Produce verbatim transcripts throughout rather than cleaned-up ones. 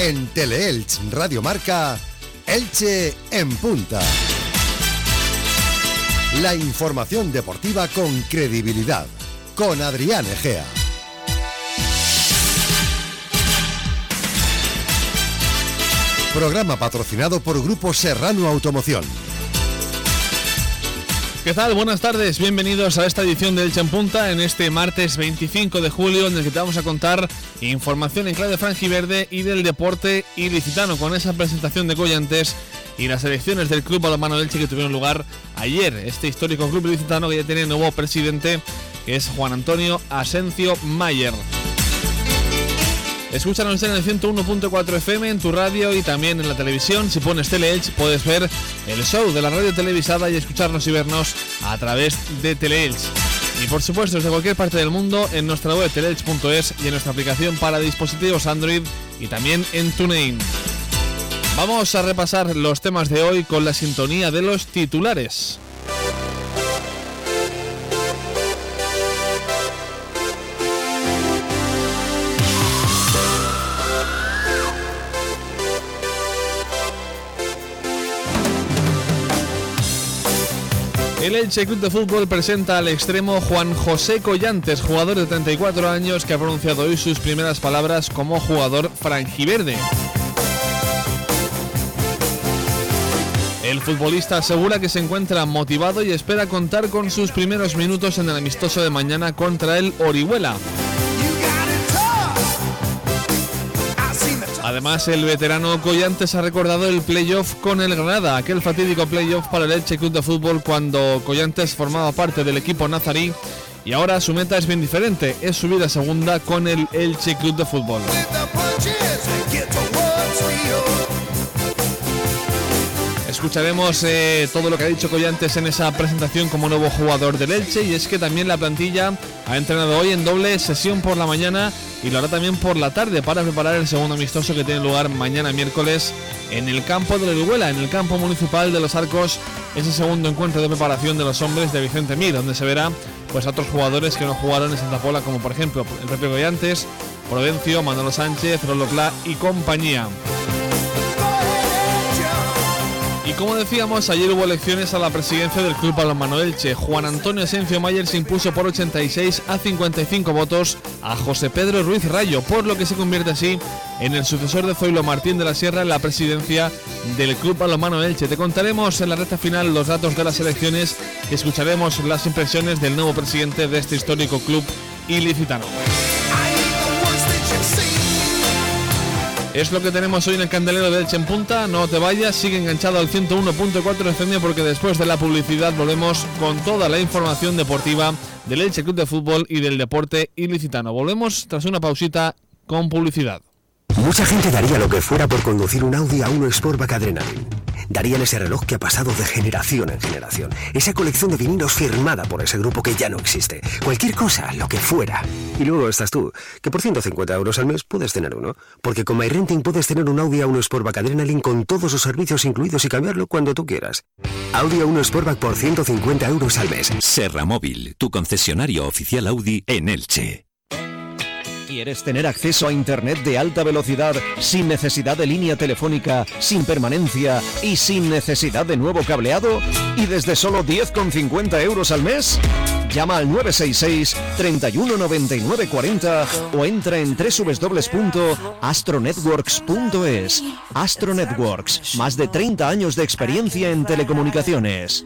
En Teleelch Radio Marca, Elche en Punta. La información deportiva con credibilidad, con Adrián Egea. Programa patrocinado por Grupo Serrano Automoción. ¿Qué tal? Buenas tardes, bienvenidos a esta edición de Elche en Punta en este martes veinticinco de julio, en el que te vamos a contar información en clave franjiverde y del deporte ilicitano, con esa presentación de Collantes y las elecciones del Club Balonmano Elche que tuvieron lugar ayer. Este histórico club ilicitano que ya tiene nuevo presidente, que es Juan Antonio Asencio Mayer. Escúchanos en el ciento uno punto cuatro F M en tu radio y también en la televisión. Si pones Teleelch puedes ver el show de la radio televisada y escucharnos y vernos a través de Teleelch. Y por supuesto desde cualquier parte del mundo en nuestra web teleelch punto es y en nuestra aplicación para dispositivos Android y también en TuneIn. Vamos a repasar los temas de hoy con la sintonía de los titulares. El Elche Club de Fútbol presenta al extremo Juan José Collantes, jugador de treinta y cuatro años que ha pronunciado hoy sus primeras palabras como jugador franjiverde. El futbolista asegura que se encuentra motivado y espera contar con sus primeros minutos en el amistoso de mañana contra el Orihuela. Además, el veterano Collantes ha recordado el playoff con el Granada, aquel fatídico playoff para el Elche Club de Fútbol cuando Collantes formaba parte del equipo nazarí, y ahora su meta es bien diferente, es subir a segunda con el Elche Club de Fútbol. Escucharemos eh, todo lo que ha dicho Collantes en esa presentación como nuevo jugador del Elche, y es que también la plantilla ha entrenado hoy en doble sesión por la mañana y lo hará también por la tarde para preparar el segundo amistoso que tiene lugar mañana miércoles en el campo de Orihuela, en el campo municipal de Los Arcos, ese segundo encuentro de preparación de los hombres de Vicente Mir, donde se verá pues a otros jugadores que no jugaron en Santa Pola, como por ejemplo el propio Collantes, Provencio, Manolo Sánchez, Rolo Clá y compañía. Y como decíamos, ayer hubo elecciones a la presidencia del Club Balonmano Elche. Juan Antonio Asencio Mayer se impuso por ochenta y seis a cincuenta y cinco votos a José Pedro Ruiz Rayo, por lo que se convierte así en el sucesor de Zoilo Martín de la Sierra en la presidencia del Club Balonmano Elche. Te contaremos en la recta final los datos de las elecciones y escucharemos las impresiones del nuevo presidente de este histórico club ilicitano. Es lo que tenemos hoy en el candelero de Elche en Punta. No te vayas, sigue enganchado al ciento uno punto cuatro F M porque después de la publicidad volvemos con toda la información deportiva del Elche Club de Fútbol y del deporte ilicitano. Volvemos tras una pausita con publicidad. Mucha gente daría lo que fuera por conducir un Audi A uno Sportback Adrenaline. Darían ese reloj que ha pasado de generación en generación. Esa colección de vinilos firmada por ese grupo que ya no existe. Cualquier cosa, lo que fuera. Y luego estás tú, que por ciento cincuenta euros al mes puedes tener uno. Porque con MyRenting puedes tener un Audi A uno Sportback Adrenaline con todos sus servicios incluidos y cambiarlo cuando tú quieras. Audi A uno Sportback por ciento cincuenta euros al mes. Serra Móvil, tu concesionario oficial Audi en Elche. ¿Quieres tener acceso a internet de alta velocidad sin necesidad de línea telefónica, sin permanencia y sin necesidad de nuevo cableado? ¿Y desde solo diez con cincuenta euros al mes? Llama al nueve seis seis, treinta y uno, noventa y nueve, cuarenta o entra en doble u doble u doble u punto astronetworks punto es. Astro Networks, más de treinta años de experiencia en telecomunicaciones.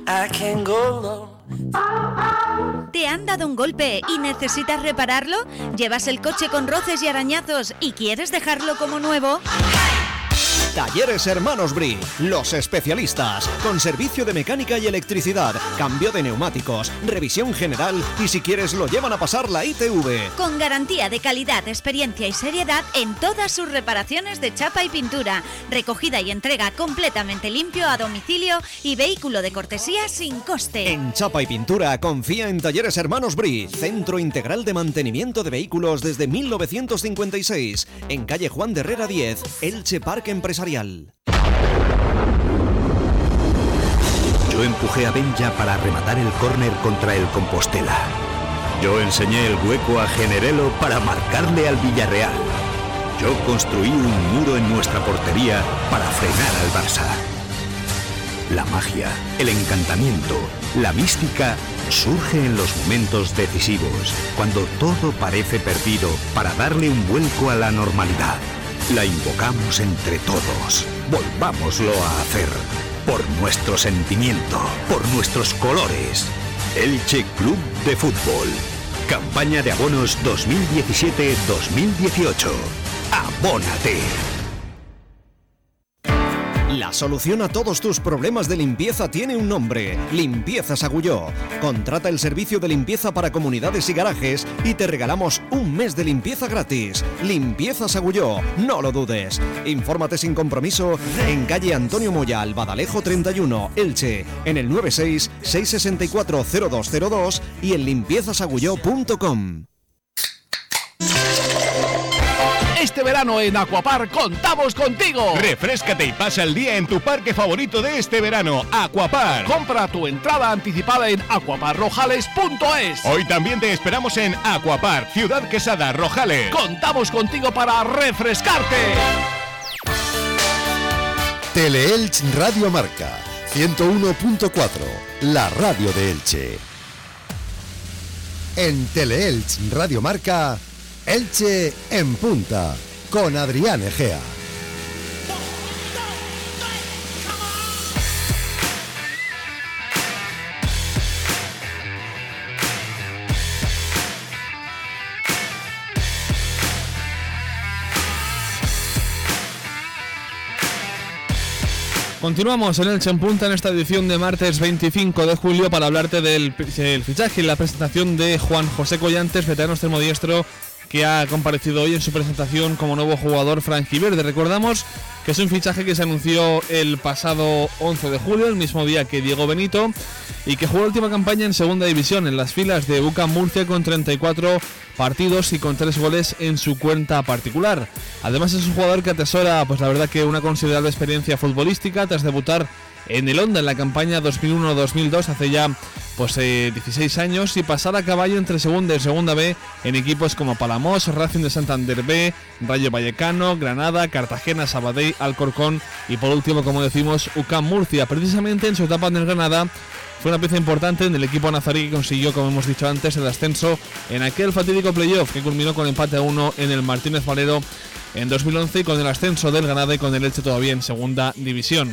¿Te han dado un golpe y necesitas repararlo? ¿Llevas el coche con roces y arañazos y quieres dejarlo como nuevo? Talleres Hermanos Bri, los especialistas, con servicio de mecánica y electricidad, cambio de neumáticos, revisión general y si quieres lo llevan a pasar la I T V. Con garantía de calidad, experiencia y seriedad en todas sus reparaciones de chapa y pintura, recogida y entrega completamente limpio a domicilio y vehículo de cortesía sin coste. En chapa y pintura confía en Talleres Hermanos Bri, centro integral de mantenimiento de vehículos desde mil novecientos cincuenta y seis, en calle Juan de Herrera diez, Elche Parque Empresarial. Yo empujé a Benja para rematar el córner contra el Compostela. Yo enseñé el hueco a Generelo para marcarle al Villarreal. Yo construí un muro en nuestra portería para frenar al Barça. La magia, el encantamiento, la mística surge en los momentos decisivos, cuando todo parece perdido, para darle un vuelco a la normalidad. La invocamos entre todos. Volvámoslo a hacer. Por nuestro sentimiento, por nuestros colores. Elche Club de Fútbol. Campaña de abonos dos mil diecisiete dos mil dieciocho. ¡Abónate! La solución a todos tus problemas de limpieza tiene un nombre: Limpiezas Agulló. Contrata el servicio de limpieza para comunidades y garajes y te regalamos un mes de limpieza gratis. Limpiezas Agulló, no lo dudes. Infórmate sin compromiso en calle Antonio Moya, Albadalejo treinta y uno, Elche, en el nueve seis, seis seis cuatro, cero dos cero dos y en limpiezas agulló punto com. Este verano en Aquapark contamos contigo. Refréscate y pasa el día en tu parque favorito de este verano, Aquapark. Compra tu entrada anticipada en aquapark rojales punto es. Hoy también te esperamos en Aquapark, Ciudad Quesada, Rojales. Contamos contigo para refrescarte. Teleelch Radio Marca ciento uno punto cuatro, la radio de Elche. En Teleelch Radio Marca, Elche en punta, con Adrián Egea. Continuamos en Elche en punta en esta edición de martes veinticinco de julio para hablarte del el fichaje y la presentación de Juan José Collantes, veterano extremodiestro, que ha comparecido hoy en su presentación como nuevo jugador franjiverde. Recordamos que es un fichaje que se anunció el pasado once de julio, el mismo día que Diego Benito, y que jugó la última campaña en segunda división en las filas de U C A M Murcia con treinta y cuatro partidos y con tres goles en su cuenta particular. Además es un jugador que atesora, pues la verdad que una considerable experiencia futbolística tras debutar en el Honda en la campaña dos mil uno dos mil dos, hace ya pues eh, dieciséis años, y pasar a caballo entre segunda y segunda B en equipos como Palamós, Racing de Santander B, Rayo Vallecano, Granada, Cartagena, Sabadell, Alcorcón y por último, como decimos, U C A M Murcia. Precisamente en su etapa en el Granada fue una pieza importante en el equipo nazarí que consiguió, como hemos dicho antes, el ascenso en aquel fatídico playoff que culminó con empate a uno en el Martínez Valero en dos mil once y con el ascenso del Granada y con el Elche todavía en segunda división.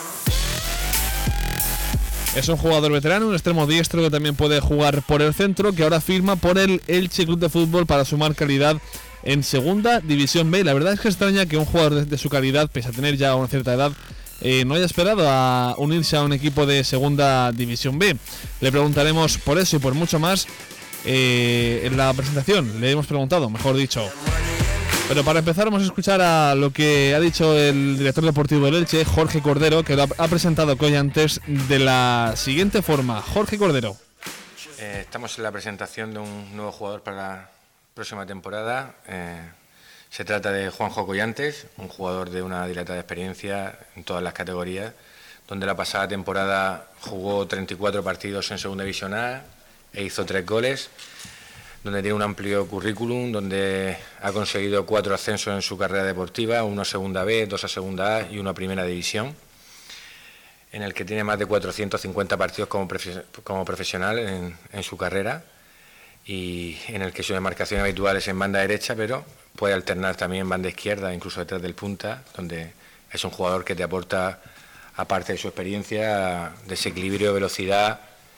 Es un jugador veterano, un extremo diestro que también puede jugar por el centro, que ahora firma por el Elche Club de Fútbol para sumar calidad en segunda división B. La verdad es que extraña que un jugador de, de su calidad, pese a tener ya una cierta edad, eh, no haya esperado a unirse a un equipo de segunda división B. Le preguntaremos por eso y por mucho más eh, en la presentación. Le hemos preguntado, mejor dicho. Pero para empezar vamos a escuchar a lo que ha dicho el director deportivo del Elche, Jorge Cordero, que lo ha, ha presentado Collantes de la siguiente forma. Jorge Cordero. Eh, estamos en la presentación de un nuevo jugador para la próxima temporada. Eh, se trata de Juanjo Collantes, un jugador de una dilatada experiencia en todas las categorías, donde la pasada temporada jugó treinta y cuatro partidos en Segunda División A e hizo tres goles, donde tiene un amplio currículum, donde ha conseguido cuatro ascensos en su carrera deportiva, uno a Segunda B, dos a Segunda A y uno a Primera División, en el que tiene más de cuatrocientos cincuenta partidos como, profe- como profesional en, en su carrera, y en el que su demarcación habitual es en banda derecha, pero puede alternar también en banda izquierda, incluso detrás del punta, donde es un jugador que te aporta, aparte de su experiencia, desequilibrio, velocidad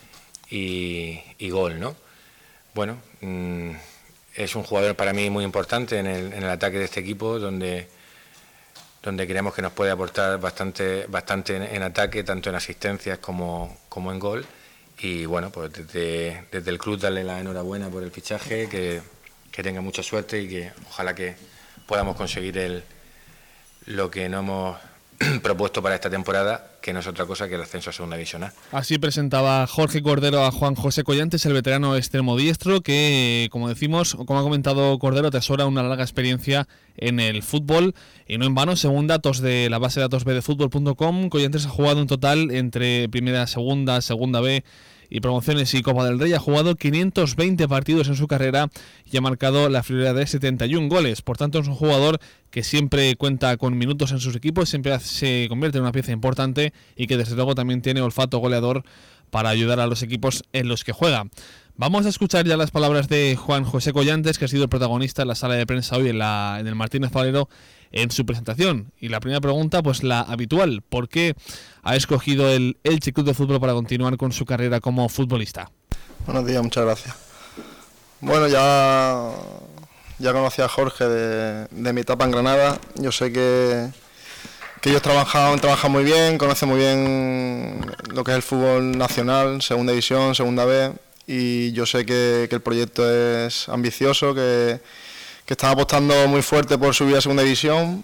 y, y gol, ¿no? Bueno, mmm, es un jugador para mí muy importante en el, en el ataque de este equipo, donde, donde creemos que nos puede aportar bastante, bastante en, en ataque, tanto en asistencias como, como en gol. Y bueno, pues desde, desde el club darle la enhorabuena por el fichaje, que, que tenga mucha suerte y que ojalá que podamos conseguir el, lo que nos hemos propuesto para esta temporada, que no es otra cosa que el ascenso a Segunda División A. Así presentaba Jorge Cordero a Juan José Collantes, el veterano extremo diestro, que, como decimos, como ha comentado Cordero, atesora una larga experiencia en el fútbol, y no en vano, según datos de la base de datos b de fútbol punto com, Collantes ha jugado un total entre primera, segunda, segunda B y promociones y Copa del Rey. Ha jugado quinientos veinte partidos en su carrera y ha marcado la friolera de setenta y un goles. Por tanto, es un jugador que siempre cuenta con minutos en sus equipos, siempre se convierte en una pieza importante y que desde luego también tiene olfato goleador para ayudar a los equipos en los que juega. Vamos a escuchar ya las palabras de Juan José Collantes, que ha sido el protagonista en la sala de prensa hoy en, la, en el Martínez Valero en su presentación. Y la primera pregunta, pues la habitual: ¿por qué ha escogido el Elche Club de Fútbol para continuar con su carrera como futbolista? Buenos días, muchas gracias. Bueno, ya, ya conocí a Jorge de, de mi etapa en Granada. Yo sé que, que ellos trabajan, trabajan muy bien, conocen muy bien lo que es el fútbol nacional, segunda división, segunda B. Y yo sé que, que el proyecto es ambicioso, que, que están apostando muy fuerte por subir a segunda división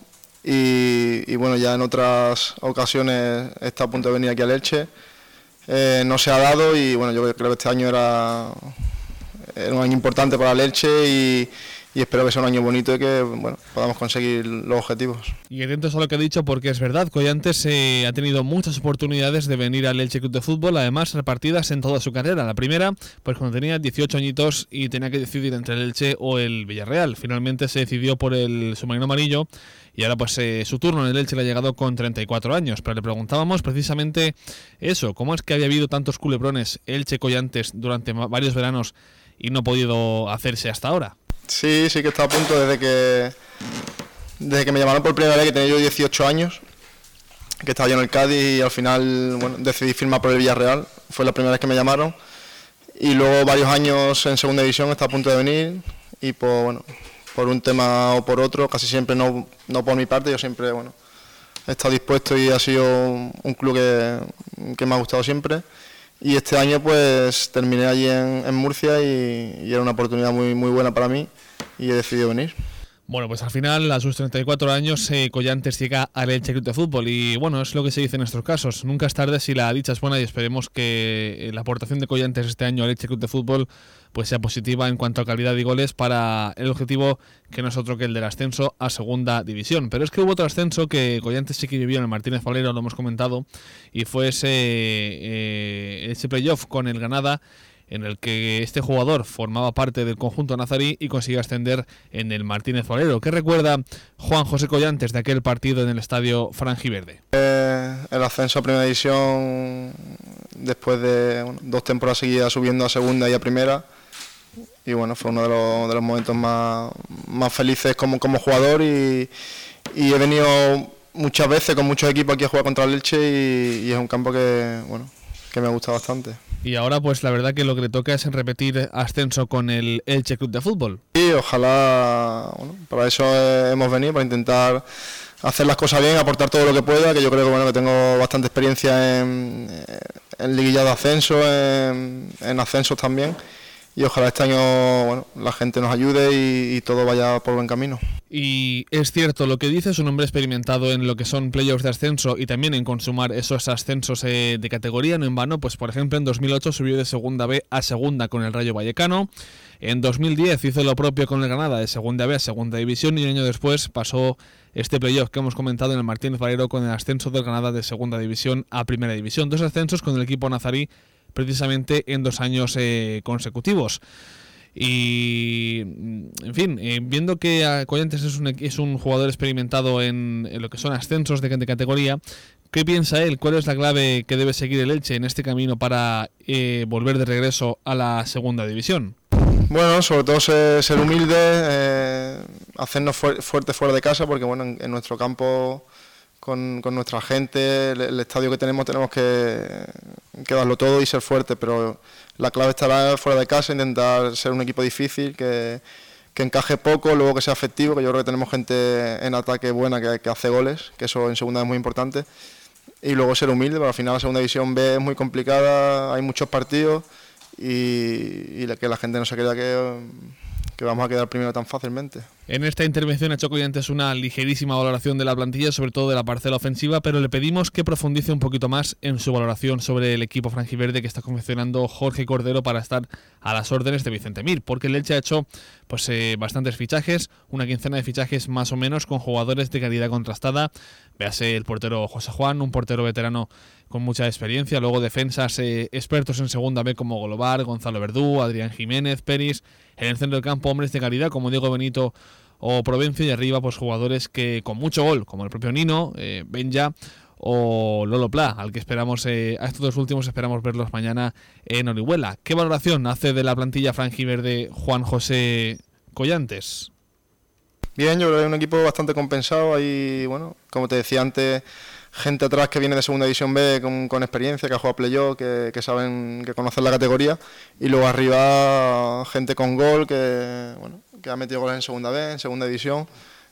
y, y bueno, ya en otras ocasiones está a punto de venir aquí al Elche, eh, no se ha dado y bueno, yo creo que este año era, era un año importante para el Elche y, y espero que sea un año bonito y que bueno, podamos conseguir los objetivos. Y atentos a lo que ha dicho, porque es verdad, Collantes eh, ha tenido muchas oportunidades de venir al Elche Club de Fútbol, además repartidas en toda su carrera. La primera, pues cuando tenía dieciocho añitos y tenía que decidir entre el Elche o el Villarreal. Finalmente se decidió por el submarino amarillo y ahora pues eh, su turno en el Elche le ha llegado con treinta y cuatro años. Pero le preguntábamos precisamente eso, cómo es que había habido tantos culebrones Elche-Collantes durante varios veranos y no ha podido hacerse hasta ahora. Sí, sí que está a punto desde que desde que me llamaron por primera vez, que tenía yo dieciocho años, que estaba yo en el Cádiz y al final bueno, decidí firmar por el Villarreal. Fue la primera vez que me llamaron y luego varios años en segunda división está a punto de venir y por, bueno, por un tema o por otro, casi siempre no, no por mi parte, yo siempre bueno, he estado dispuesto y ha sido un club que, que me ha gustado siempre. Y este año pues terminé allí en, en Murcia y, y era una oportunidad muy, muy buena para mí y he decidido venir. Bueno, pues al final, a sus treinta y cuatro años, eh, Collantes llega al Elche Club de Fútbol y bueno, es lo que se dice en estos casos. Nunca es tarde si la dicha es buena y esperemos que la aportación de Collantes este año al Elche Club de Fútbol pues sea positiva en cuanto a calidad y goles para el objetivo que no es otro que el del ascenso a segunda división. Pero es que hubo otro ascenso que Collantes sí que vivió en el Martínez Valero, lo hemos comentado, y fue ese, eh, ese playoff con el Granada, en el que este jugador formaba parte del conjunto nazarí y consiguió ascender en el Martínez Valero. ¿Qué recuerda Juan José Collantes de aquel partido en el estadio franjiverde? Eh, el ascenso a primera división después de bueno, dos temporadas seguidas subiendo a segunda y a primera. Y bueno, fue uno de los, de los momentos más, más felices como, como jugador y, y he venido muchas veces con muchos equipos aquí a jugar contra el Elche y, y es un campo que, bueno, que me gusta bastante. Y ahora pues la verdad que lo que le toca es repetir ascenso con el Elche Club de Fútbol. Sí, ojalá, bueno, para eso hemos venido, para intentar hacer las cosas bien, aportar todo lo que pueda, que yo creo que bueno que tengo bastante experiencia en, en liguilla de ascenso, en, en ascensos también. Y ojalá este año bueno, la gente nos ayude y, y todo vaya por buen camino. Y es cierto lo que dice, es un hombre experimentado en lo que son playoffs de ascenso y también en consumar esos ascensos eh, de categoría, no en vano. Pues por ejemplo en dos mil ocho subió de segunda B a segunda con el Rayo Vallecano. En dos mil diez hizo lo propio con el Granada, de segunda B a segunda división, y un año después pasó este playoff que hemos comentado en el Martínez Valero con el ascenso del Granada de segunda división a primera división. Dos ascensos con el equipo nazarí precisamente en dos años eh, consecutivos. Y, en fin, eh, viendo que Collantes es un, es un jugador experimentado en, en lo que son ascensos de, de categoría, ¿qué piensa él? ¿Cuál es la clave que debe seguir el Elche en este camino para eh, volver de regreso a la segunda división? Bueno, sobre todo ser, ser humilde, eh, hacernos fu- fuertes fuera de casa, porque bueno, en, en nuestro campo, con, con nuestra gente, el, el estadio que tenemos, tenemos que, que darlo todo y ser fuertes, pero la clave estará fuera de casa, intentar ser un equipo difícil, que, que encaje poco, luego que sea efectivo, que yo creo que tenemos gente en ataque buena que, que hace goles, que eso en segunda es muy importante, y luego ser humilde, porque al final la segunda división B es muy complicada, hay muchos partidos, y, y que la gente no se crea que, que vamos a quedar primero tan fácilmente. En esta intervención ha hecho Collantes una ligerísima valoración de la plantilla, sobre todo de la parcela ofensiva, pero le pedimos que profundice un poquito más en su valoración sobre el equipo franjiverde que está confeccionando Jorge Cordero para estar a las órdenes de Vicente Mir, porque el Elche ha hecho pues eh, bastantes fichajes, una quincena de fichajes más o menos con jugadores de calidad contrastada. Véase el portero José Juan, un portero veterano con mucha experiencia, luego defensas eh, expertos en segunda B como Golobar, Gonzalo Verdú, Adrián Jiménez, Peris. En el centro del campo hombres de calidad como Diego Benito o Provencio, y arriba pues jugadores que con mucho gol, como el propio Nino, eh, Benja o Lolo Pla, al que esperamos, eh, a estos dos últimos esperamos verlos mañana en Orihuela. ¿Qué valoración hace de la plantilla franjiverde Juan José Collantes? Bien, yo creo que hay un equipo bastante compensado. Hay, bueno, como te decía antes, gente atrás que viene de segunda división B con, con experiencia, que ha jugado playoff, que, que saben, que conocen la categoría, y luego arriba gente con gol que, bueno, que ha metido goles en segunda B, en segunda división,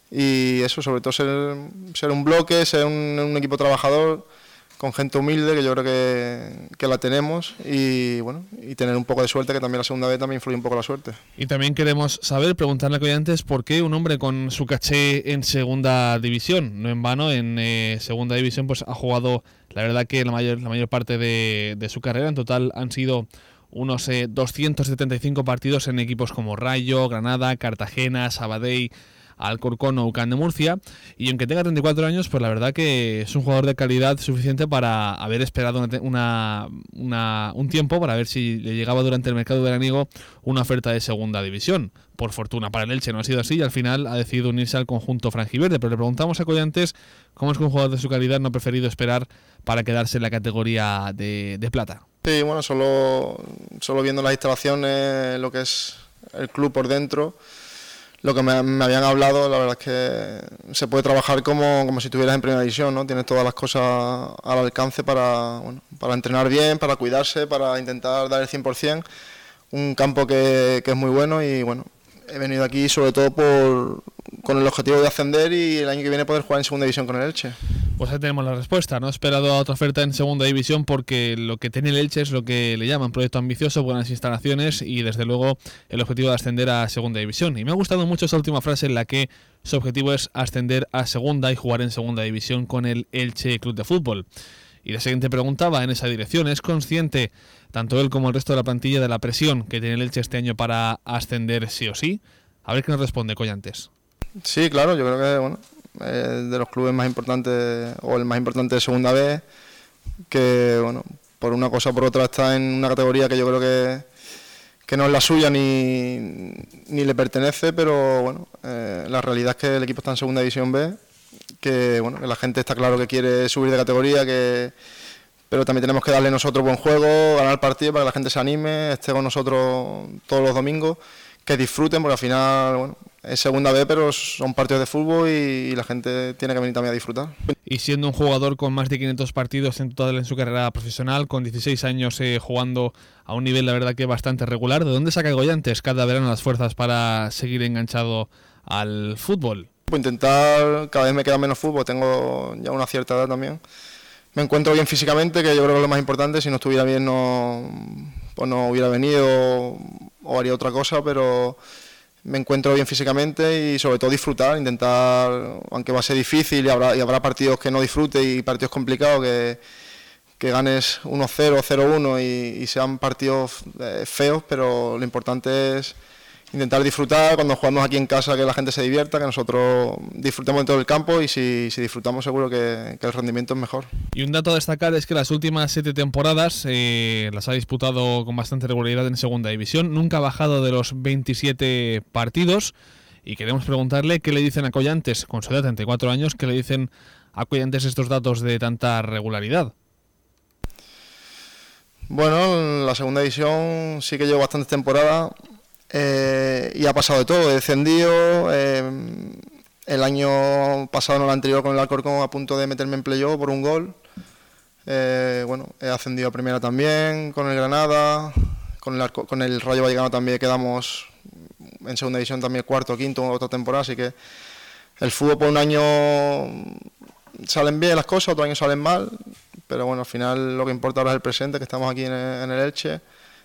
y eso, sobre todo ser, ser un bloque, ser un, un equipo trabajador con gente humilde, que yo creo que, que la tenemos, y bueno, y tener un poco de suerte, que también la segunda vez también influye un poco la suerte. Y también queremos saber, preguntarle a Collantes por qué un hombre con su caché en segunda división, no en vano, en eh, segunda división pues ha jugado, la verdad que la mayor, la mayor parte de, de su carrera, en total han sido unos eh, doscientos setenta y cinco partidos en equipos como Rayo, Granada, Cartagena, Sabadell, Alcorcón o U C A M de Murcia, y aunque tenga treinta y cuatro años, pues la verdad que es un jugador de calidad suficiente para haber esperado una, una, una, un tiempo para ver si le llegaba durante el mercado veraniego una oferta de segunda división. Por fortuna para el Elche no ha sido así y al final ha decidido unirse al conjunto franjiverde, pero le preguntamos a Collantes cómo es que un jugador de su calidad no ha preferido esperar para quedarse en la categoría de, de plata. Sí, bueno, solo, solo viendo las instalaciones, lo que es el club por dentro, lo que me, me habían hablado, la verdad es que se puede trabajar como, como si estuvieras en primera división, ¿no? Tienes todas las cosas al alcance para, bueno, para entrenar bien, para cuidarse, para intentar dar el cien por ciento. Un campo que, que es muy bueno y bueno, he venido aquí sobre todo por, con el objetivo de ascender y el año que viene poder jugar en segunda división con el Elche. Pues ahí tenemos la respuesta. No he esperado a otra oferta en segunda división porque lo que tiene el Elche es lo que le llaman proyecto ambicioso, buenas instalaciones y desde luego el objetivo de ascender a segunda división. Y me ha gustado mucho esa última frase en la que su objetivo es ascender a segunda y jugar en segunda división con el Elche Club de Fútbol. Y la siguiente pregunta va en esa dirección. ¿Es consciente tanto él como el resto de la plantilla de la presión que tiene el Elche este año para ascender sí o sí? A ver qué nos responde Collantes. Sí, claro, yo creo que bueno, es de los clubes más importantes o el más importante de segunda B, que bueno, por una cosa o por otra está en una categoría que yo creo que, que no es la suya ni, ni le pertenece, pero bueno, eh, la realidad es que el equipo está en segunda división B, que bueno, que la gente está claro que quiere subir de categoría, que pero también tenemos que darle nosotros buen juego, ganar el partido para que la gente se anime, esté con nosotros todos los domingos, que disfruten, porque al final, bueno, es segunda B, pero son partidos de fútbol y, y la gente tiene que venir también a disfrutar. Y siendo un jugador con más de quinientos partidos en total en su carrera profesional, con dieciséis años eh, jugando a un nivel, la verdad que bastante regular, ¿de dónde saca Collantes cada verano las fuerzas para seguir enganchado al fútbol? Intentar, cada vez me queda menos fútbol, tengo ya una cierta edad también. Me encuentro bien físicamente, que yo creo que es lo más importante. Si no estuviera bien no, pues no hubiera venido o haría otra cosa, pero me encuentro bien físicamente y sobre todo disfrutar, intentar, aunque va a ser difícil y habrá, y habrá partidos que no disfrute y partidos complicados, que, que ganes uno cero, cero uno y, y sean partidos eh, feos, pero lo importante es intentar disfrutar cuando jugamos aquí en casa, que la gente se divierta, que nosotros disfrutemos en todo el campo y si, si disfrutamos seguro que, que el rendimiento es mejor. Y un dato a destacar es que las últimas siete temporadas eh, las ha disputado con bastante regularidad en segunda división, nunca ha bajado de los veintisiete partidos y queremos preguntarle qué le dicen a Collantes, con su edad de treinta y cuatro años, qué le dicen a Collantes estos datos de tanta regularidad. Bueno, en la segunda división sí que llevo bastantes temporadas. Eh, y ha pasado de todo, he descendido, eh, el año pasado, no el anterior, con el Alcorcón a punto de meterme en playoff por un gol, eh, bueno, he ascendido a primera también, con el Granada, con el, Arco, con el Rayo Vallecano también quedamos en segunda división también cuarto, quinto, otra temporada, así que el fútbol por un año salen bien las cosas, otro año salen mal, pero bueno, al final lo que importa ahora es el presente, que estamos aquí en el, en el Elche,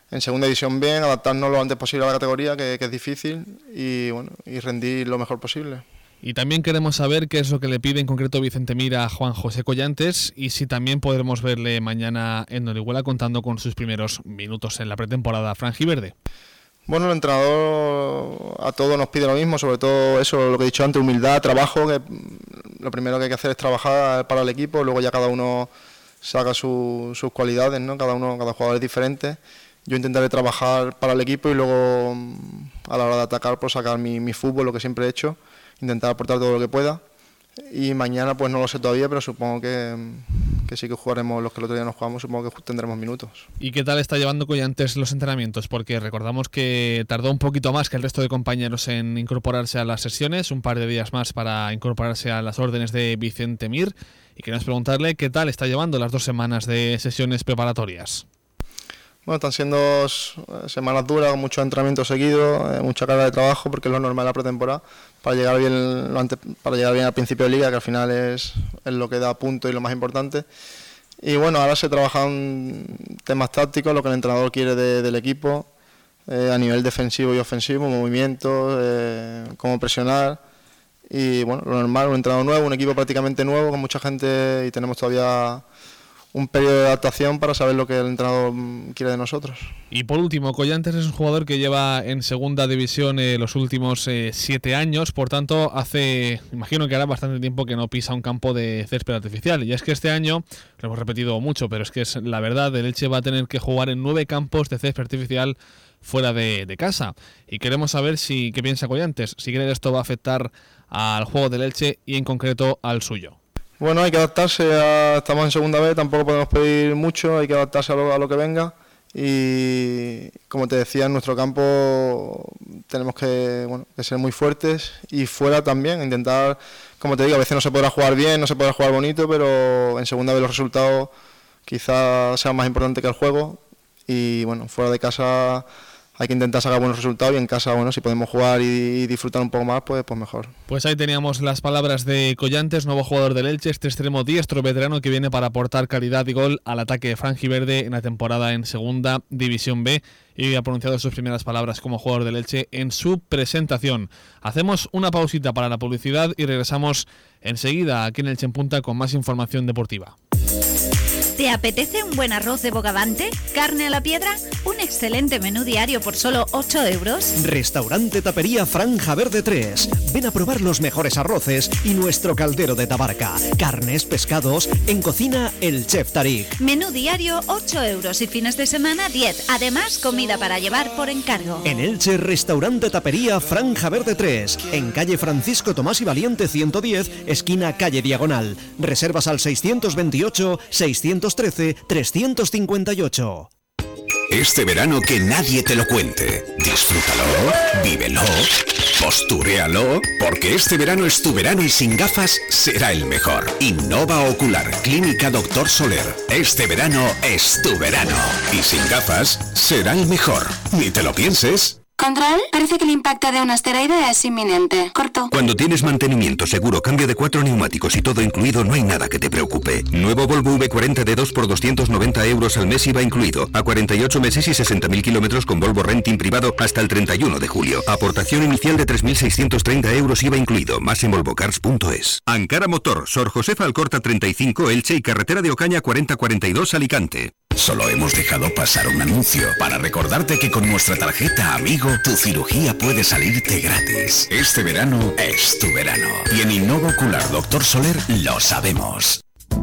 en segunda división bien, adaptarnos lo antes posible a la categoría, que, que es difícil, y bueno, y rendir lo mejor posible. Y también queremos saber qué es lo que le pide en concreto Vicente Mir a Juan José Collantes y si también podremos verle mañana en Orihuela contando con sus primeros minutos en la pretemporada franjiverde. Bueno, el entrenador a todos nos pide lo mismo, sobre todo eso, lo que he dicho antes, humildad, trabajo, que lo primero que hay que hacer es trabajar para el equipo, luego ya cada uno saca su, sus cualidades, ¿no? Cada uno, cada jugador es diferente. Yo intentaré trabajar para el equipo y luego a la hora de atacar pues sacar mi, mi fútbol, lo que siempre he hecho, intentar aportar todo lo que pueda. Y mañana pues no lo sé todavía, pero supongo que, que sí que jugaremos los que el otro día nos jugamos, supongo que tendremos minutos. ¿Y qué tal está llevando Collantes los entrenamientos? Porque recordamos que tardó un poquito más que el resto de compañeros en incorporarse a las sesiones, un par de días más para incorporarse a las órdenes de Vicente Mir, y queremos preguntarle qué tal está llevando las dos semanas de sesiones preparatorias. Bueno, están siendo semanas duras, con muchos entrenamientos seguidos, eh, mucha carga de trabajo, porque es lo normal en la pretemporada, para llegar bien lo antes, para llegar bien al principio de liga, que al final es, es lo que da punto y lo más importante. Y bueno, ahora se trabajan temas tácticos, lo que el entrenador quiere de, del equipo, eh, a nivel defensivo y ofensivo, movimientos, eh, cómo presionar. Y bueno, lo normal, un entrenador nuevo, un equipo prácticamente nuevo, con mucha gente, y tenemos todavía un periodo de adaptación para saber lo que el entrenador quiere de nosotros. Y por último, Collantes es un jugador que lleva en segunda división eh, los últimos eh, siete años, por tanto hace, imagino que hará bastante tiempo que no pisa un campo de césped artificial, y es que este año, lo hemos repetido mucho, pero es que es la verdad, el Elche va a tener que jugar en nueve campos de césped artificial fuera de, de casa, y queremos saber si qué piensa Collantes, si cree que esto va a afectar al juego del Elche y en concreto al suyo. Bueno, hay que adaptarse, a, estamos en segunda vez, tampoco podemos pedir mucho, hay que adaptarse a lo, a lo que venga, y como te decía, en nuestro campo tenemos que, bueno, que ser muy fuertes, y fuera también, intentar, como te digo, a veces no se podrá jugar bien, no se podrá jugar bonito, pero en segunda vez los resultados quizás sean más importantes que el juego, y bueno, fuera de casa hay que intentar sacar buenos resultados, y en casa, bueno, si podemos jugar y disfrutar un poco más, pues, pues mejor. Pues ahí teníamos las palabras de Collantes, nuevo jugador del Elche, este extremo diestro veterano que viene para aportar calidad y gol al ataque franjiverde en la temporada en Segunda División B, y ha pronunciado sus primeras palabras como jugador del Elche en su presentación. Hacemos una pausita para la publicidad y regresamos enseguida aquí en Elche en Punta con más información deportiva. ¿Te apetece un buen arroz de Bogavante? ¿Carne a la piedra? ¿Un excelente menú diario por solo ocho euros? Restaurante Tapería Franja Verde tres. Ven a probar los mejores arroces y nuestro caldero de Tabarca. Carnes, pescados, en cocina el Chef Tarik. Menú diario ocho euros y fines de semana diez. Además, comida para llevar por encargo. En Elche, Restaurante Tapería Franja Verde tres. En calle Francisco Tomás y Valiente ciento diez, esquina calle Diagonal. Reservas al seiscientos veintiocho, seiscientos trece, trescientos cincuenta y ocho. Este verano que nadie te lo cuente. Disfrútalo, vívelo, posturéalo, porque este verano es tu verano y sin gafas será el mejor. Innova Ocular, Clínica Doctor Soler. Este verano es tu verano y sin gafas será el mejor. Ni te lo pienses. Control, parece que el impacto de un asteroide es inminente. Corto. Cuando tienes mantenimiento seguro, cambio de cuatro neumáticos y todo incluido, no hay nada que te preocupe. Nuevo Volvo V cuarenta D dos por doscientos noventa euros al mes I V A incluido. A cuarenta y ocho meses y sesenta mil kilómetros con Volvo Renting privado hasta el treinta y uno de julio. Aportación inicial de tres mil seiscientos treinta euros I V A incluido. Más en volvocars punto es. Ankara Motor, Sor Josefa Alcorta treinta y cinco, Elche y Carretera de Ocaña cuarenta cuarenta y dos, Alicante. Solo hemos dejado pasar un anuncio para recordarte que con nuestra tarjeta Amigo tu cirugía puede salirte gratis. Este verano es tu verano. Y en Innova Ocular Doctor Soler lo sabemos.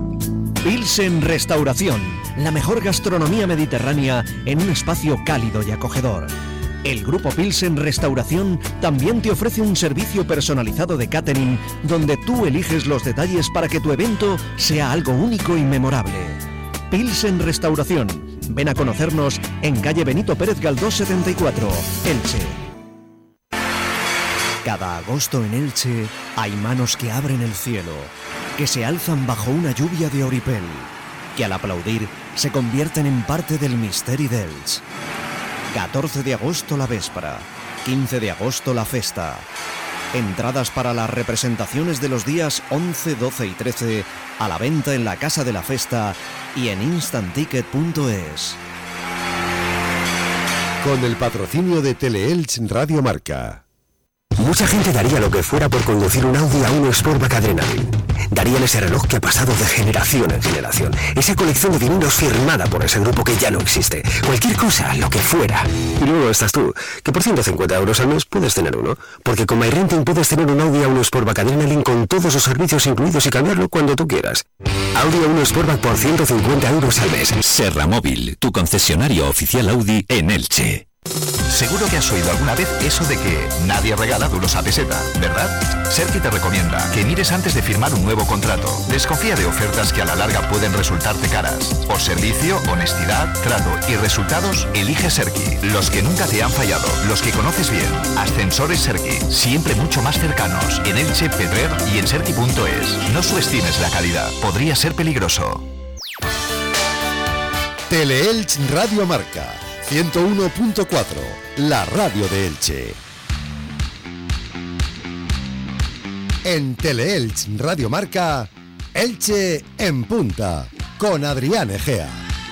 Pilsen Restauración, la mejor gastronomía mediterránea en un espacio cálido y acogedor. El Grupo Pilsen Restauración también te ofrece un servicio personalizado de catering donde tú eliges los detalles para que tu evento sea algo único y memorable. Pilsen Restauración. Ven a conocernos en calle Benito Pérez Galdós setenta y cuatro, Elche. Cada agosto en Elche hay manos que abren el cielo, que se alzan bajo una lluvia de oripel, que al aplaudir se convierten en parte del misteri d'Elche. catorce de agosto la véspera, quince de agosto la festa. Entradas para las representaciones de los días once, doce y trece a la venta en la Casa de la Festa y en instant ticket punto es. Con el patrocinio de Teleelch Radio Marca. Mucha gente daría lo que fuera por conducir un Audi A uno Sportback Adrenaline. Darían ese reloj que ha pasado de generación en generación. Esa colección de vinilos firmada por ese grupo que ya no existe. Cualquier cosa, lo que fuera. Y luego estás tú, que por ciento cincuenta euros al mes puedes tener uno. Porque con MyRenting puedes tener un Audi A uno Sportback Adrenaline con todos los servicios incluidos y cambiarlo cuando tú quieras. Audi A uno Sportback por ciento cincuenta euros al mes. Serra Móvil, tu concesionario oficial Audi en Elche. Seguro que has oído alguna vez eso de que nadie regala duros a peseta, ¿verdad? Serki te recomienda que mires antes de firmar un nuevo contrato. Desconfía de ofertas que a la larga pueden resultarte caras. Por servicio, honestidad, trato y resultados, elige Serki. Los que nunca te han fallado, los que conoces bien. Ascensores Serki, siempre mucho más cercanos. En Elche, Pedrer y en serki punto es. No subestimes la calidad, podría ser peligroso. Teleelch Radio Marca ciento uno punto cuatro, la radio de Elche. En Teleelch Radio Marca, Elche en punta, con Adrián Egea.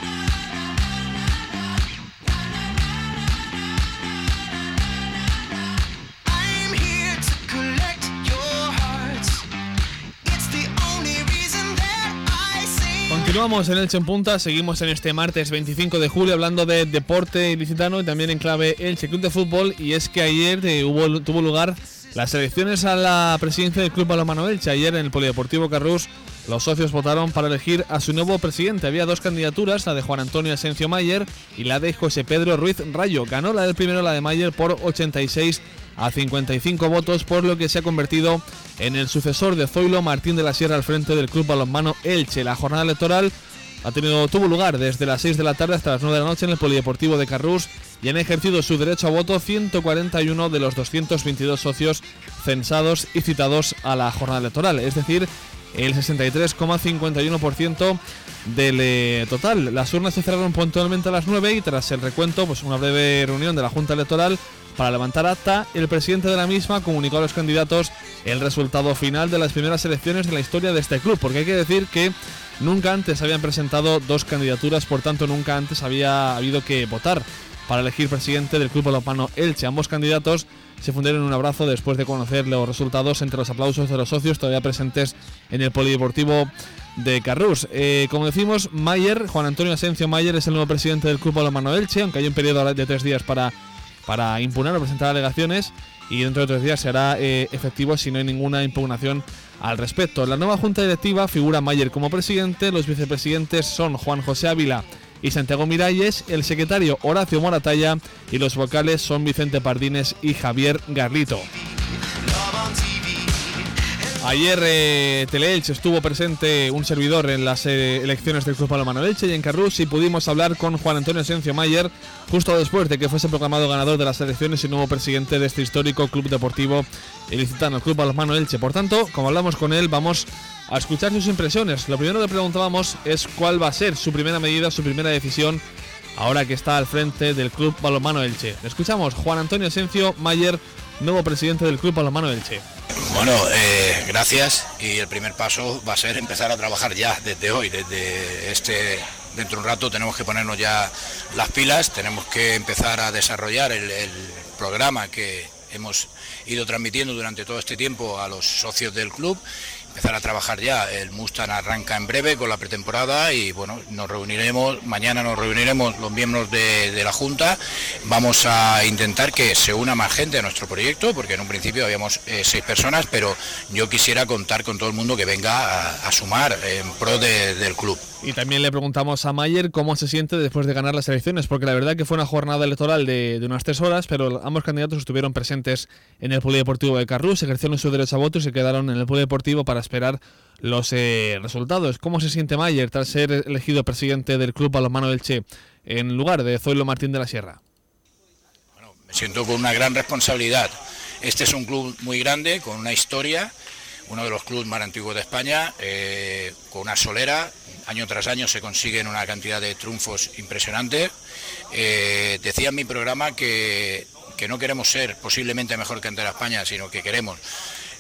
Continuamos en Elche en Punta, seguimos en este martes veinticinco de julio hablando de deporte ilicitano y también en clave Elche Club de Fútbol, y es que ayer eh, hubo, tuvo lugar las elecciones a la presidencia del Club Balonmano Elche. Ayer en el Polideportivo Carrús los socios votaron para elegir a su nuevo presidente. Había dos candidaturas, la de Juan Antonio Asencio Mayer y la de José Pedro Ruiz Rayo. Ganó la del primero, la de Mayer, por ochenta y seis a cincuenta y cinco votos, por lo que se ha convertido en el sucesor de Zoilo Martín de la Sierra al frente del Club Balonmano Elche. La jornada electoral ha tenido, tuvo lugar desde las seis de la tarde hasta las nueve de la noche en el Polideportivo de Carrús y han ejercido su derecho a voto ciento cuarenta y uno de los doscientos veintidós socios censados y citados a la jornada electoral, es decir, el sesenta y tres coma cincuenta y uno por ciento del eh, total. Las urnas se cerraron puntualmente a las nueve y tras el recuento, pues una breve reunión de la Junta Electoral para levantar acta, el presidente de la misma comunicó a los candidatos el resultado final de las primeras elecciones de la historia de este club, porque hay que decir que nunca antes habían presentado dos candidaturas, por tanto nunca antes había habido que votar para elegir presidente del Club Balonmano Elche. Ambos candidatos se fundieron en un abrazo después de conocer los resultados entre los aplausos de los socios todavía presentes en el Polideportivo de Carrús. Eh, como decimos, Mayer, Juan Antonio Asencio Mayer, es el nuevo presidente del Club Balonmano Elche, aunque hay un periodo de tres días para, para impugnar o presentar alegaciones, y dentro de tres días será eh, efectivo si no hay ninguna impugnación al respecto. En la nueva junta directiva figura Mayer como presidente, los vicepresidentes son Juan José Ávila y Santiago Miralles, el secretario Horacio Moratalla y los vocales son Vicente Pardines y Javier Garlito. Ayer eh, Teleelch estuvo presente un servidor en las eh, elecciones del Club Balonmano Elche y en Carrús, y pudimos hablar con Juan Antonio Asencio Mayer justo después de que fuese proclamado ganador de las elecciones y nuevo presidente de este histórico club deportivo ilicitano, el Club Balonmano Elche. Por tanto, como hablamos con él, vamos a escuchar sus impresiones. Lo primero que preguntábamos es cuál va a ser su primera medida, su primera decisión ahora que está al frente del Club Balonmano Elche. Le escuchamos. Juan Antonio Asencio Mayer, nuevo presidente del Club Balonmano Elche. Bueno, eh, gracias, y el primer paso va a ser empezar a trabajar ya desde hoy, desde este, dentro de un rato tenemos que ponernos ya las pilas, tenemos que empezar a desarrollar el, el programa que hemos ido transmitiendo durante todo este tiempo a los socios del club, empezar a trabajar ya. El Mustang arranca en breve con la pretemporada y bueno, nos reuniremos, mañana nos reuniremos los miembros de, de la Junta, vamos a intentar que se una más gente a nuestro proyecto, porque en un principio habíamos eh, seis personas, pero yo quisiera contar con todo el mundo que venga a, a sumar en pro de, del club. Y también le preguntamos a Mayer cómo se siente después de ganar las elecciones, porque la verdad que fue una jornada electoral de, de unas tres horas, pero ambos candidatos estuvieron presentes en el Polideportivo de Carrús, ejercieron su derecho a voto y se quedaron en el Polideportivo para esperar los eh, resultados. ¿Cómo se siente Mayer tras ser elegido presidente del Club Balonmano Elche en lugar de Zoilo Martín de la Sierra? Bueno, me siento con una gran responsabilidad. Este es un club muy grande, con una historia, uno de los clubes más antiguos de España, eh, con una solera. Año tras año se consiguen una cantidad de triunfos impresionantes. Eh, decía en mi programa que, que no queremos ser posiblemente mejor que Cantera España, sino que queremos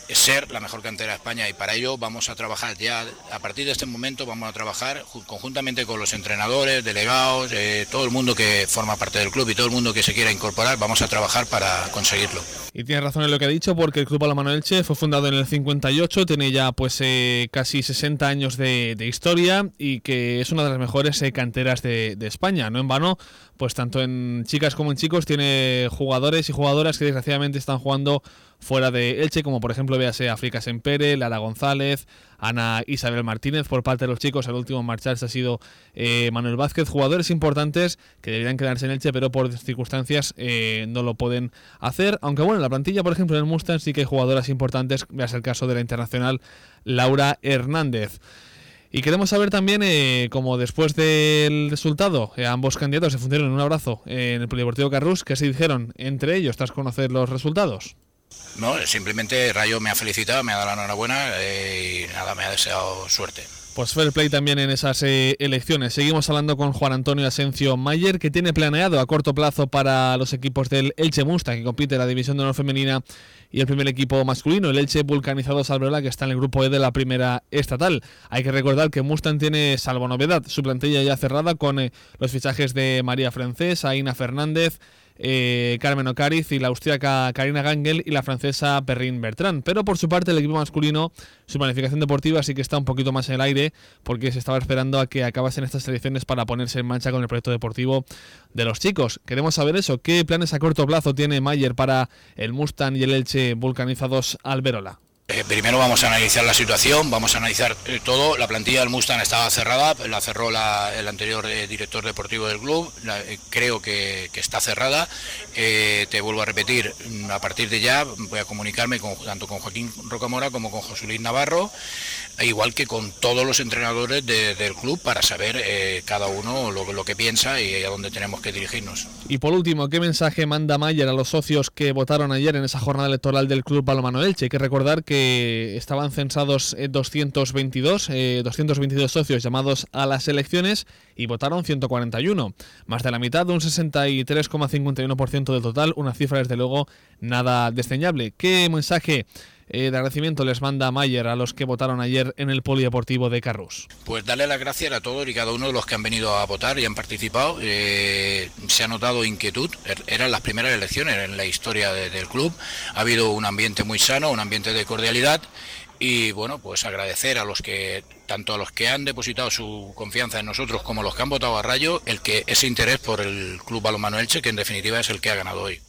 ser la mejor cantera de España, y para ello vamos a trabajar ya, a partir de este momento vamos a trabajar conjuntamente con los entrenadores, delegados, eh, todo el mundo que forma parte del club y todo el mundo que se quiera incorporar, vamos a trabajar para conseguirlo. Y tiene razón en lo que ha dicho, porque el Club Balonmano Elche fue fundado en el cincuenta y ocho, tiene ya pues eh, casi sesenta años de, de historia, y que es una de las mejores eh, canteras de, de España. No en vano, pues tanto en chicas como en chicos tiene jugadores y jugadoras que desgraciadamente están jugando fuera de Elche, como por ejemplo véase África Sempere, Lara González, Ana Isabel Martínez. Por parte de los chicos, el último en marcharse ha sido eh, Manuel Vázquez. Jugadores importantes que deberían quedarse en Elche, pero por circunstancias eh, no lo pueden hacer. Aunque bueno, en la plantilla, por ejemplo, en el Mustang sí que hay jugadoras importantes, veas el caso de la internacional Laura Hernández. Y queremos saber también, eh, como después del resultado, eh, ambos candidatos se fundieron en un abrazo eh, en el Polideportivo Carrús, ¿qué se dijeron entre ellos tras conocer los resultados? No, simplemente Rayo me ha felicitado, me ha dado la enhorabuena eh, y nada, me ha deseado suerte. Pues fair play también en esas eh, elecciones. Seguimos hablando con Juan Antonio Asencio Mayer, que tiene planeado a corto plazo para los equipos del Elche Mustang, que compite en la División de Honor Femenina, y el primer equipo masculino, el Elche Vulcanizados Alberola, que está en el grupo E de la primera estatal. Hay que recordar que Mustang tiene, salvo novedad, su plantilla ya cerrada con eh, los fichajes de María Francés, Aina Fernández, Eh, Carmen Ocariz y la austríaca Karina Gangel y la francesa Perrine Bertrand. Pero por su parte el equipo masculino, su planificación deportiva sí que está un poquito más en el aire, porque se estaba esperando a que acabasen estas selecciones para ponerse en marcha con el proyecto deportivo de los chicos. Queremos saber eso, qué planes a corto plazo tiene Mayer para el Mustang y el Elche Vulcanizados Alberola. Eh, primero vamos a analizar la situación, vamos a analizar eh, todo. La plantilla del Mustang estaba cerrada, la cerró la, el anterior eh, director deportivo del club, la, eh, creo que, que está cerrada. Eh, te vuelvo a repetir, a partir de ya voy a comunicarme con, tanto con Joaquín Rocamora como con José Luis Navarro, igual que con todos los entrenadores de, del club, para saber eh, cada uno lo, lo que piensa y a dónde tenemos que dirigirnos. Y por último, ¿qué mensaje manda Mayer a los socios que votaron ayer en esa jornada electoral del Club Balonmano Elche? Hay que recordar que estaban censados doscientos veintidós, eh, doscientos veintidós socios llamados a las elecciones y votaron ciento cuarenta y uno. Más de la mitad, un sesenta y tres coma cincuenta y uno por ciento del total, una cifra desde luego nada desdeñable. ¿Qué mensaje Eh, de agradecimiento les manda Mayer a los que votaron ayer en el Polideportivo de Carrús? Pues darle las gracias a todos y cada uno de los que han venido a votar y han participado. Eh, se ha notado inquietud, eran las primeras elecciones en la historia de, del club, ha habido un ambiente muy sano, un ambiente de cordialidad, y bueno, pues agradecer a los que, tanto a los que han depositado su confianza en nosotros como a los que han votado a Rayo, el que ese interés por el Club Balonmano Elche, que en definitiva es el que ha ganado hoy.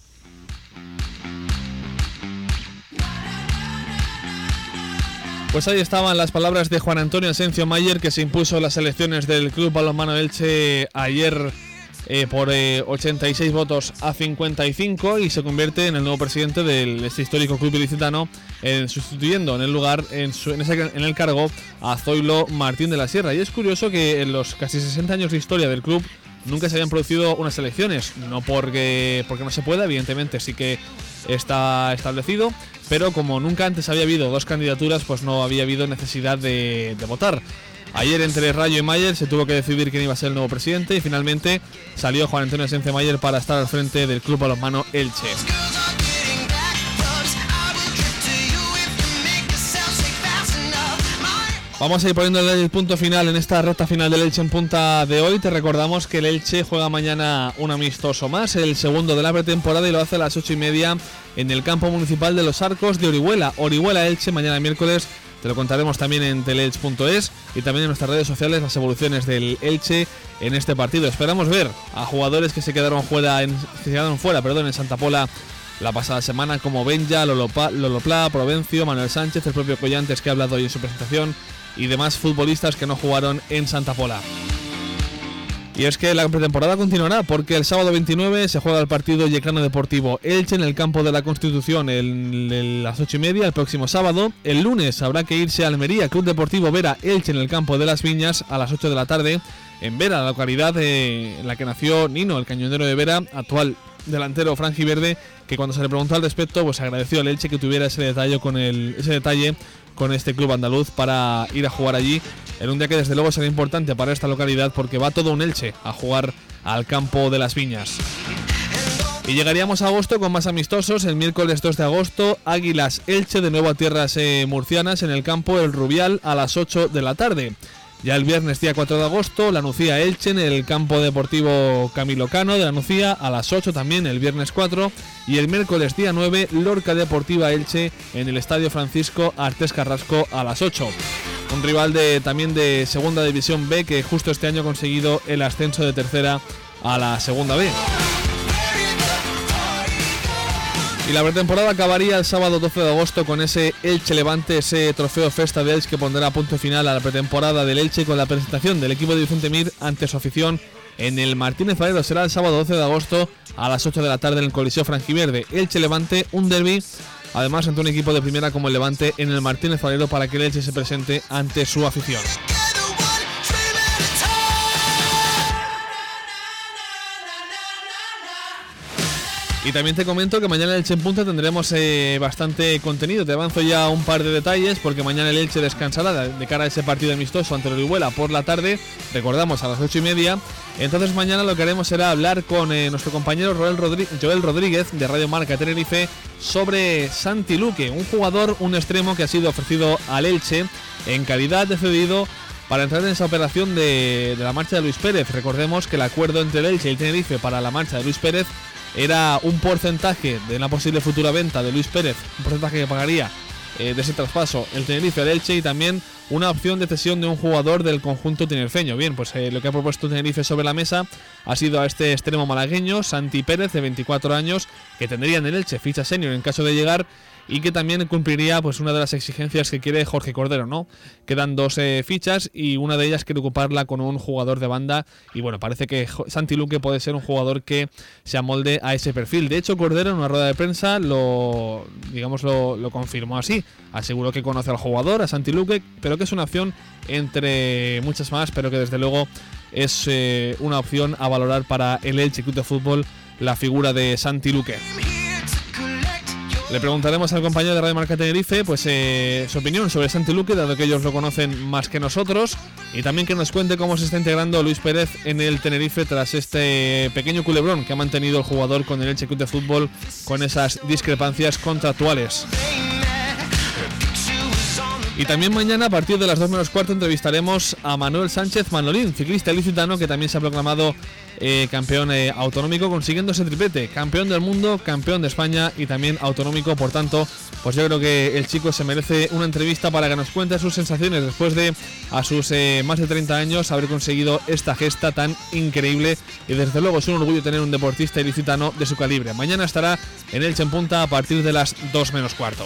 Pues ahí estaban las palabras de Juan Antonio Asencio Mayer, que se impuso en las elecciones del Club Balonmano Elche ayer eh, por eh, ochenta y seis votos a cincuenta y cinco, y se convierte en el nuevo presidente de este histórico club ilicitano, eh, sustituyendo en el lugar, en, su, en, ese, en el cargo, a Zoilo Martín de la Sierra. Y es curioso que en los casi sesenta años de historia del club nunca se habían producido unas elecciones, no porque, porque no se pueda, evidentemente sí que está establecido, pero como nunca antes había habido dos candidaturas, pues no había habido necesidad de, de votar. Ayer entre Rayo y Mayer se tuvo que decidir quién iba a ser el nuevo presidente, y finalmente salió Juan Antonio Asencio Mayer para estar al frente del Club Balonmano Elche. Vamos a ir poniendo el punto final en esta recta final del Elche en Punta de hoy. Te recordamos que el Elche juega mañana un amistoso más, el segundo de la pretemporada, y lo hace a las ocho y media en el campo municipal de Los Arcos de Orihuela. Orihuela Elche, mañana miércoles. Te lo contaremos también en teleelch punto es y también en nuestras redes sociales las evoluciones del Elche en este partido. Esperamos ver a jugadores que se quedaron fuera en, que se quedaron fuera, perdón, en Santa Pola la pasada semana, como Benja, Lolopa, Lolopla, Provencio, Manuel Sánchez, el propio Collantes, que ha hablado hoy en su presentación, y demás futbolistas que no jugaron en Santa Pola. Y es que la pretemporada continuará, porque el sábado veintinueve se juega el partido Yeclano Deportivo Elche en el campo de la Constitución en, en las ocho y media el próximo sábado. El lunes habrá que irse a Almería, Club Deportivo Vera Elche en el campo de las Viñas a las ocho de la tarde en Vera, la localidad eh, en la que nació Nino, el cañonero de Vera, actual delantero franjiverde, que cuando se le preguntó al respecto, pues agradeció al Elche que tuviera ese detalle con el ese detalle con este club andaluz para ir a jugar allí en un día que desde luego será importante para esta localidad, porque va todo un Elche a jugar al campo de las Viñas. Y llegaríamos a agosto con más amistosos. El miércoles dos de agosto, Águilas Elche, de nuevo a tierras eh, murcianas, en el campo El Rubial a las ocho de la tarde. Ya el viernes día cuatro de agosto, La Nucía Elche en el campo deportivo Camilo Cano de La Nucía a las ocho también el viernes cuatro. Y el miércoles día nueve, Lorca Deportiva Elche en el estadio Francisco Artés Carrasco a las ocho. Un rival de, también de Segunda División B, que justo este año ha conseguido el ascenso de tercera a la Segunda B. Y la pretemporada acabaría el sábado doce de agosto con ese Elche Levante, ese trofeo Festa de Elche que pondrá punto final a la pretemporada del Elche con la presentación del equipo de Vicente Mir ante su afición en el Martínez Valero. Será el sábado doce de agosto a las ocho de la tarde en el Coliseo Franjiverde. Elche Levante, un derbi, además ante un equipo de primera como el Levante en el Martínez Valero, para que el Elche se presente ante su afición. Y también te comento que mañana en Elche en Punta tendremos eh, bastante contenido. Te avanzo ya un par de detalles, porque mañana el Elche descansará de cara a ese partido amistoso ante el Orihuela por la tarde, recordamos a las ocho y media. Entonces mañana lo que haremos será hablar con eh, nuestro compañero Joel, Rodri- Joel Rodríguez de Radio Marca Tenerife sobre Santi Luque, un jugador, un extremo que ha sido ofrecido al Elche en calidad de cedido para entrar en esa operación de, de la marcha de Luis Pérez. Recordemos que el acuerdo entre el Elche y el Tenerife para la marcha de Luis Pérez era un porcentaje de una posible futura venta de Luis Pérez, un porcentaje que pagaría eh, de ese traspaso el Tenerife al Elche, y también una opción de cesión de un jugador del conjunto tinerfeño. Bien, pues eh, lo que ha propuesto Tenerife sobre la mesa ha sido a este extremo malagueño, Santi Pérez, de veinticuatro años, que tendría en el Elche ficha senior en caso de llegar, y que también cumpliría pues una de las exigencias que quiere Jorge Cordero, ¿no? Quedan dos eh, fichas y una de ellas quiere ocuparla con un jugador de banda, y bueno, parece que Santi Luque puede ser un jugador que se amolde a ese perfil. De hecho, Cordero en una rueda de prensa lo, digamos, lo, lo confirmó así. Aseguró que conoce al jugador, a Santi Luque, pero que es una opción entre muchas más, pero que desde luego es eh, una opción a valorar para el Elche Club de Fútbol, la figura de Santi Luque. Le preguntaremos al compañero de Radio Marca Tenerife pues eh, su opinión sobre Santi Luque, dado que ellos lo conocen más que nosotros, y también que nos cuente cómo se está integrando Luis Pérez en el Tenerife tras este pequeño culebrón que ha mantenido el jugador con el Elche Club de Fútbol, con esas discrepancias contractuales. Y también mañana a partir de las dos menos cuarto entrevistaremos a Manuel Sánchez Manolín, ciclista ilicitano que también se ha proclamado eh, campeón eh, autonómico, consiguiendo ese triplete, campeón del mundo, campeón de España y también autonómico. Por tanto, pues yo creo que el chico se merece una entrevista para que nos cuente sus sensaciones después de, a sus eh, más de treinta años, haber conseguido esta gesta tan increíble, y desde luego es un orgullo tener un deportista ilicitano de su calibre. Mañana estará en Elche en Punta a partir de las dos menos cuarto.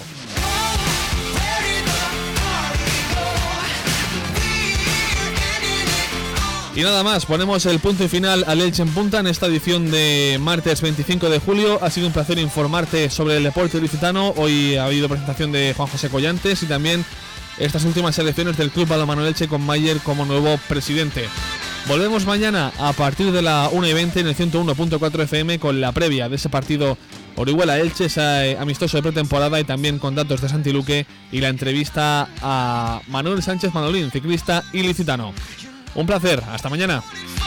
Y nada más, ponemos el punto y final al Elche en Punta en esta edición de martes veinticinco de julio. Ha sido un placer informarte sobre el deporte ilicitano. Hoy ha habido presentación de Juan José Collantes y también estas últimas elecciones del Club Balonmano Elche con Mayer como nuevo presidente. Volvemos mañana a partir de la una y veinte en el ciento uno punto cuatro F M con la previa de ese partido Orihuela-Elche, ese amistoso de pretemporada, y también con datos de Santi Luque y la entrevista a Manuel Sánchez Manolín, ciclista ilicitano. Un placer, hasta mañana.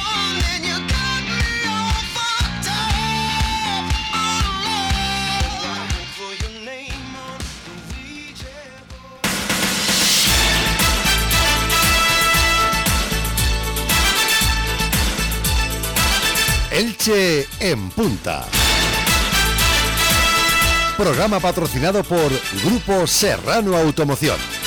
Elche en Punta. Programa patrocinado por Grupo Serrano Automoción.